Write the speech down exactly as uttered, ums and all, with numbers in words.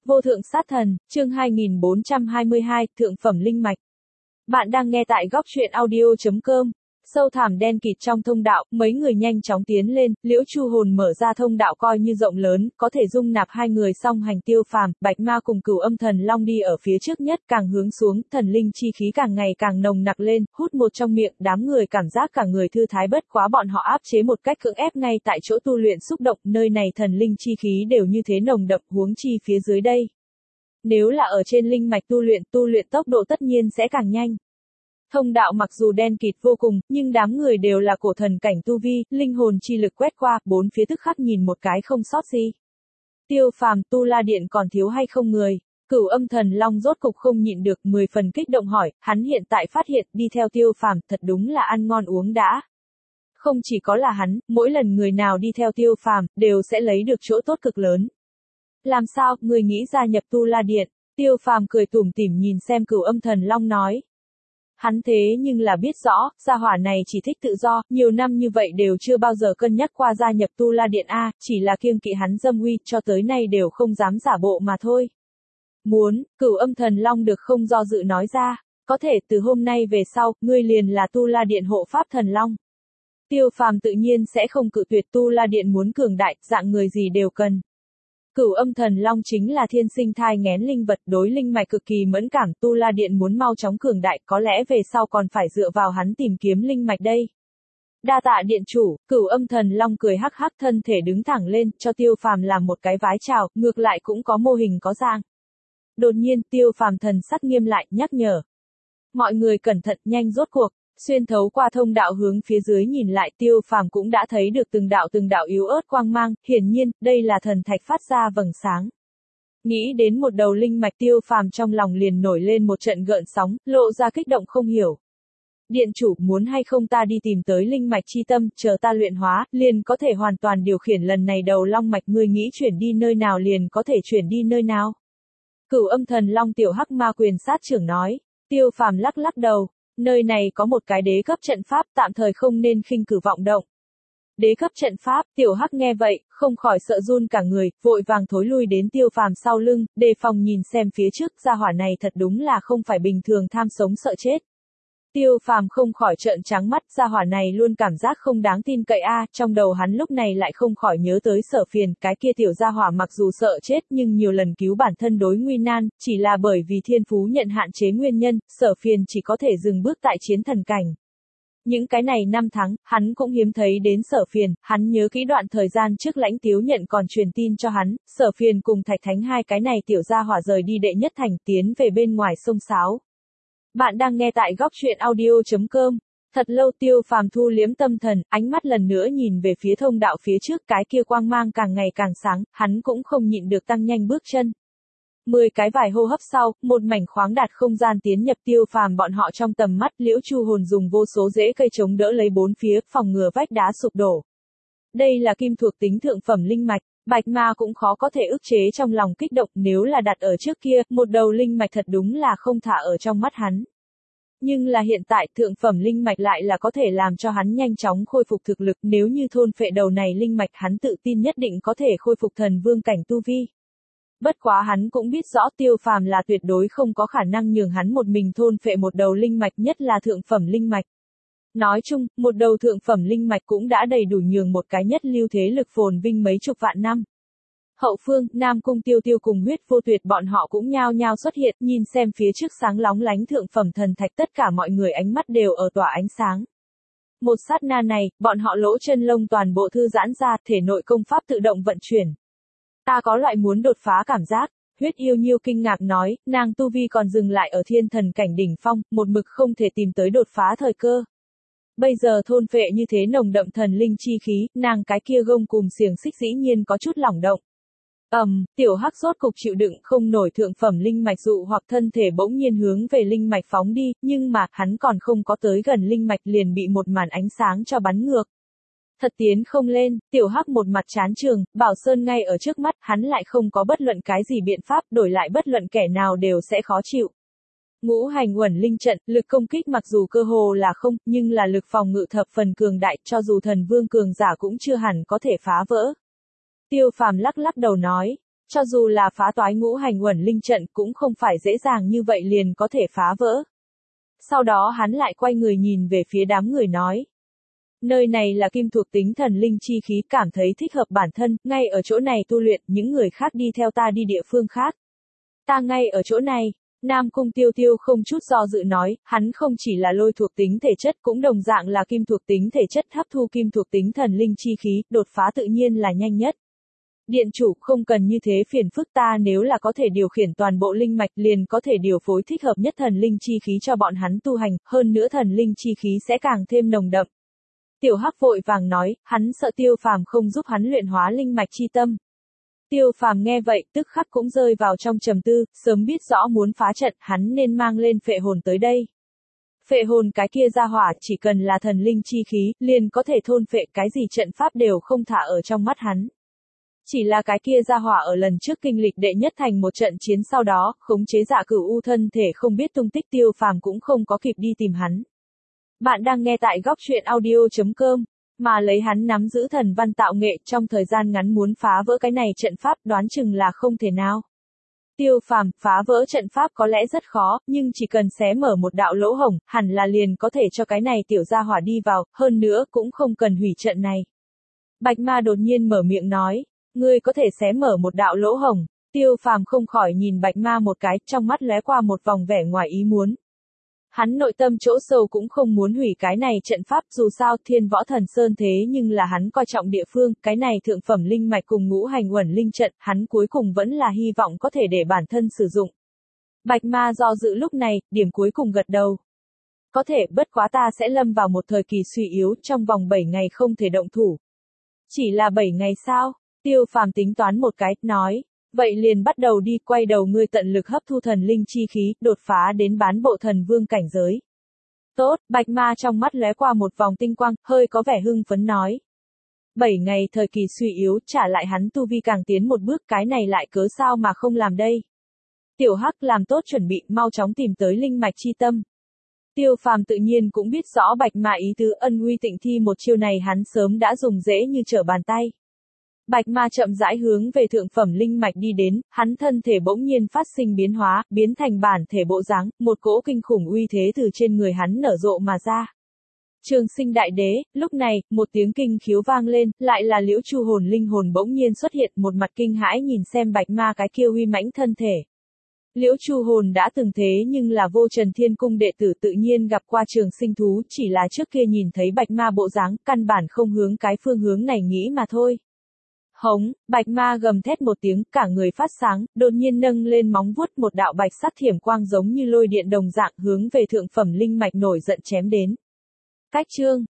Vô thượng sát thần, chương hai nghìn bốn trăm hai mươi hai, thượng phẩm linh mạch. Bạn đang nghe tại góc truyện audio chấm com. Sâu thẳm đen kịt trong thông đạo, mấy người nhanh chóng tiến lên, Liễu Chu Hồn mở ra thông đạo coi như rộng lớn, có thể dung nạp hai người song hành Tiêu Phàm, Bạch Ma cùng Cửu Âm Thần Long đi ở phía trước nhất, càng hướng xuống, thần linh chi khí càng ngày càng nồng nặc lên, hút một trong miệng, đám người cảm giác cả người thư thái bất quá bọn họ áp chế một cách cưỡng ép ngay tại chỗ tu luyện xúc động, nơi này thần linh chi khí đều như thế nồng đậm, huống chi phía dưới đây. Nếu là ở trên linh mạch tu luyện, tu luyện tốc độ tất nhiên sẽ càng nhanh. Thông đạo mặc dù đen kịt vô cùng, nhưng đám người đều là cổ thần cảnh tu vi, linh hồn chi lực quét qua, bốn phía tức khắc nhìn một cái không sót gì. Tiêu Phàm, Tu La Điện còn thiếu hay không người? Cửu Âm Thần Long rốt cục không nhịn được, mười phần kích động hỏi, hắn hiện tại phát hiện đi theo Tiêu Phàm, thật đúng là ăn ngon uống đã. Không chỉ có là hắn, mỗi lần người nào đi theo Tiêu Phàm, đều sẽ lấy được chỗ tốt cực lớn. Làm sao, người nghĩ gia nhập Tu La Điện? Tiêu Phàm cười tủm tỉm nhìn xem Cửu Âm Thần Long nói. Hắn thế nhưng là biết rõ, gia hỏa này chỉ thích tự do, nhiều năm như vậy đều chưa bao giờ cân nhắc qua gia nhập Tu La Điện A, chỉ là kiêng kỵ hắn dâm uy, cho tới nay đều không dám giả bộ mà thôi. Muốn, Cửu Âm Thần Long được không do dự nói ra, có thể từ hôm nay về sau, ngươi liền là Tu La Điện hộ pháp thần long. Tiêu Phàm tự nhiên sẽ không cự tuyệt, Tu La Điện muốn cường đại, dạng người gì đều cần. Cửu Âm Thần Long chính là thiên sinh thai nghén linh vật, đối linh mạch cực kỳ mẫn cảm, Tu La Điện muốn mau chóng cường đại, có lẽ về sau còn phải dựa vào hắn tìm kiếm linh mạch đây. Đa tạ điện chủ, Cửu Âm Thần Long cười hắc hắc, thân thể đứng thẳng lên, cho Tiêu Phàm làm một cái vái chào, ngược lại cũng có mô hình có dạng. Đột nhiên, Tiêu Phàm thần sắc nghiêm lại, nhắc nhở. Mọi người cẩn thận, nhanh rốt cuộc. Xuyên thấu qua thông đạo hướng phía dưới nhìn lại, Tiêu Phàm cũng đã thấy được từng đạo từng đạo yếu ớt quang mang, hiển nhiên, đây là thần thạch phát ra vầng sáng. Nghĩ đến một đầu linh mạch, Tiêu Phàm trong lòng liền nổi lên một trận gợn sóng, lộ ra kích động không hiểu. Điện chủ, muốn hay không ta đi tìm tới linh mạch chi tâm, chờ ta luyện hóa, liền có thể hoàn toàn điều khiển lần này đầu long mạch, ngươi nghĩ chuyển đi nơi nào liền có thể chuyển đi nơi nào. Cửu Âm Thần Long tiểu hắc ma quyền sát trưởng nói. Tiêu Phàm lắc lắc đầu. Nơi này có một cái đế cấp trận pháp, tạm thời không nên khinh cử vọng động. Đế cấp trận pháp, tiểu hắc nghe vậy, không khỏi sợ run cả người, vội vàng thối lui đến Tiêu Phàm sau lưng, đề phòng nhìn xem phía trước, gia hỏa này thật đúng là không phải bình thường tham sống sợ chết. Tiêu Phàm không khỏi trợn trắng mắt, gia hỏa này luôn cảm giác không đáng tin cậy a, à, trong đầu hắn lúc này lại không khỏi nhớ tới Sở Phiền, cái kia tiểu gia hỏa mặc dù sợ chết nhưng nhiều lần cứu bản thân đối nguy nan, chỉ là bởi vì thiên phú nhận hạn chế nguyên nhân, Sở Phiền chỉ có thể dừng bước tại chiến thần cảnh. Những cái này năm tháng, hắn cũng hiếm thấy đến Sở Phiền, hắn nhớ kỹ đoạn thời gian trước Lãnh Tiếu Nhận còn truyền tin cho hắn, Sở Phiền cùng Thạch Thánh hai cái này tiểu gia hỏa rời đi đệ nhất thành, tiến về bên ngoài sông Sáo. Bạn đang nghe tại góc truyện audio chấm com. Thật lâu Tiêu Phàm thu liếm tâm thần, ánh mắt lần nữa nhìn về phía thông đạo phía trước, cái kia quang mang càng ngày càng sáng, hắn cũng không nhịn được tăng nhanh bước chân. Mười cái vài hô hấp sau, một mảnh khoáng đạt không gian tiến nhập Tiêu Phàm bọn họ trong tầm mắt, Liễu Chu Hồn dùng vô số rễ cây chống đỡ lấy bốn phía, phòng ngừa vách đá sụp đổ. Đây là kim thuộc tính thượng phẩm linh mạch. Bạch Ma cũng khó có thể ức chế trong lòng kích động, nếu là đặt ở trước kia, một đầu linh mạch thật đúng là không thả ở trong mắt hắn. Nhưng là hiện tại, thượng phẩm linh mạch lại là có thể làm cho hắn nhanh chóng khôi phục thực lực, nếu như thôn phệ đầu này linh mạch, hắn tự tin nhất định có thể khôi phục thần vương cảnh tu vi. Bất quá hắn cũng biết rõ Tiêu Phàm là tuyệt đối không có khả năng nhường hắn một mình thôn phệ một đầu linh mạch, nhất là thượng phẩm linh mạch. Nói chung, một đầu thượng phẩm linh mạch cũng đã đầy đủ nhường một cái nhất lưu thế lực phồn vinh mấy chục vạn năm. Hậu phương, Nam Cung Tiêu Tiêu cùng Huyết Vô Tuyệt bọn họ cũng nhao nhao xuất hiện, nhìn xem phía trước sáng lóng lánh thượng phẩm thần thạch, tất cả mọi người ánh mắt đều ở tỏa ánh sáng. Một sát na này, bọn họ lỗ chân lông toàn bộ thư giãn ra, thể nội công pháp tự động vận chuyển. Ta có loại muốn đột phá cảm giác. Huyết Yêu Nhiêu kinh ngạc nói, nàng tu vi còn dừng lại ở thiên thần cảnh đỉnh phong, một mực không thể tìm tới đột phá thời cơ. Bây giờ thôn phệ như thế nồng đậm thần linh chi khí, nàng cái kia gông cùm xiềng xích dĩ nhiên có chút lỏng động. Ầm, um, tiểu hắc rốt cục chịu đựng không nổi thượng phẩm linh mạch dụ hoặc thân thể bỗng nhiên hướng về linh mạch phóng đi, nhưng mà hắn còn không có tới gần linh mạch liền bị một màn ánh sáng cho bắn ngược. Thật tiến không lên, tiểu hắc một mặt chán trường, Bảo Sơn ngay ở trước mắt, hắn lại không có bất luận cái gì biện pháp, đổi lại bất luận kẻ nào đều sẽ khó chịu. Ngũ hành uẩn linh trận, lực công kích mặc dù cơ hồ là không, nhưng là lực phòng ngự thập phần cường đại, cho dù thần vương cường giả cũng chưa hẳn có thể phá vỡ. Tiêu Phàm lắc lắc đầu nói, Cho dù là phá toái ngũ hành uẩn linh trận cũng không phải dễ dàng như vậy liền có thể phá vỡ. Sau đó hắn lại quay người nhìn về phía đám người nói. Nơi này là kim thuộc tính thần linh chi khí, cảm thấy thích hợp bản thân, ngay ở chỗ này tu luyện, những người khác đi theo ta đi địa phương khác. Ta ngay ở chỗ này. Nam Cung Tiêu Tiêu không chút do dự nói, hắn không chỉ là lôi thuộc tính thể chất cũng đồng dạng là kim thuộc tính thể chất, hấp thu kim thuộc tính thần linh chi khí, đột phá tự nhiên là nhanh nhất. Điện chủ không cần như thế phiền phức, ta nếu là có thể điều khiển toàn bộ linh mạch liền có thể điều phối thích hợp nhất thần linh chi khí cho bọn hắn tu hành, hơn nữa thần linh chi khí sẽ càng thêm nồng đậm. Tiểu Hắc vội vàng nói, hắn sợ Tiêu Phàm không giúp hắn luyện hóa linh mạch chi tâm. Tiêu Phàm nghe vậy, tức khắc cũng rơi vào trong trầm tư, sớm biết rõ muốn phá trận, hắn nên mang lên phệ hồn tới đây. Phệ hồn cái kia ra hỏa, chỉ cần là thần linh chi khí, liền có thể thôn phệ, cái gì trận pháp đều không thả ở trong mắt hắn. Chỉ là cái kia ra hỏa ở lần trước kinh lịch đệ nhất thành một trận chiến sau đó, khống chế Dạ Cửu U thân thể không biết tung tích, Tiêu Phàm cũng không có kịp đi tìm hắn. Bạn đang nghe tại góc truyện audio chấm com. Mà lấy hắn nắm giữ thần văn tạo nghệ, trong thời gian ngắn muốn phá vỡ cái này trận pháp đoán chừng là không thể nào. Tiêu Phàm, phá vỡ trận pháp có lẽ rất khó, nhưng chỉ cần xé mở một đạo lỗ hổng, hẳn là liền có thể cho cái này tiểu gia hỏa đi vào, hơn nữa cũng không cần hủy trận này. Bạch Ma đột nhiên mở miệng nói, ngươi có thể xé mở một đạo lỗ hổng. Tiêu Phàm không khỏi nhìn Bạch Ma một cái, trong mắt lóe qua một vòng vẻ ngoài ý muốn. Hắn nội tâm chỗ sâu cũng không muốn hủy cái này trận pháp, dù sao Thiên Võ Thần Sơn thế nhưng là hắn coi trọng địa phương, cái này thượng phẩm linh mạch cùng ngũ hành uẩn linh trận, hắn cuối cùng vẫn là hy vọng có thể để bản thân sử dụng. Bạch Ma do dự lúc này, điểm cuối cùng gật đầu. Có thể, bất quá ta sẽ lâm vào một thời kỳ suy yếu, trong vòng bảy ngày không thể động thủ. Chỉ là bảy ngày sao? Tiêu Phàm tính toán một cái, nói. Vậy liền bắt đầu đi, quay đầu ngươi tận lực hấp thu thần linh chi khí, đột phá đến bán bộ thần vương cảnh giới. Tốt, Bạch Ma trong mắt lóe qua một vòng tinh quang, hơi có vẻ hưng phấn nói. Bảy ngày thời kỳ suy yếu, trả lại hắn tu vi càng tiến một bước, cái này lại cớ sao mà không làm đây. Tiểu Hắc làm tốt chuẩn bị, mau chóng tìm tới linh mạch chi tâm. Tiêu Phàm tự nhiên cũng biết rõ Bạch Ma ý tứ, ân uy tịnh thi một chiêu này hắn sớm đã dùng dễ như trở bàn tay. Bạch Ma chậm rãi hướng về thượng phẩm linh mạch đi đến, hắn thân thể bỗng nhiên phát sinh biến hóa, biến thành bản thể bộ dáng, một cỗ kinh khủng uy thế từ trên người hắn nở rộ mà ra. Trường Sinh Đại Đế, lúc này, một tiếng kinh khiếu vang lên, lại là Liễu Chu hồn linh hồn bỗng nhiên xuất hiện, một mặt kinh hãi nhìn xem Bạch Ma cái kia uy mãnh thân thể. Liễu Chu hồn đã từng thế nhưng là Vô Trần Thiên Cung đệ tử, tự nhiên gặp qua Trường Sinh thú, chỉ là trước kia nhìn thấy Bạch Ma bộ dáng, căn bản không hướng cái phương hướng này nghĩ mà thôi. Hống, Bạch Ma gầm thét một tiếng, cả người phát sáng, đột nhiên nâng lên móng vuốt, một đạo bạch sắc thiểm quang giống như lôi điện đồng dạng hướng về thượng phẩm linh mạch nổi giận chém đến. Cách chương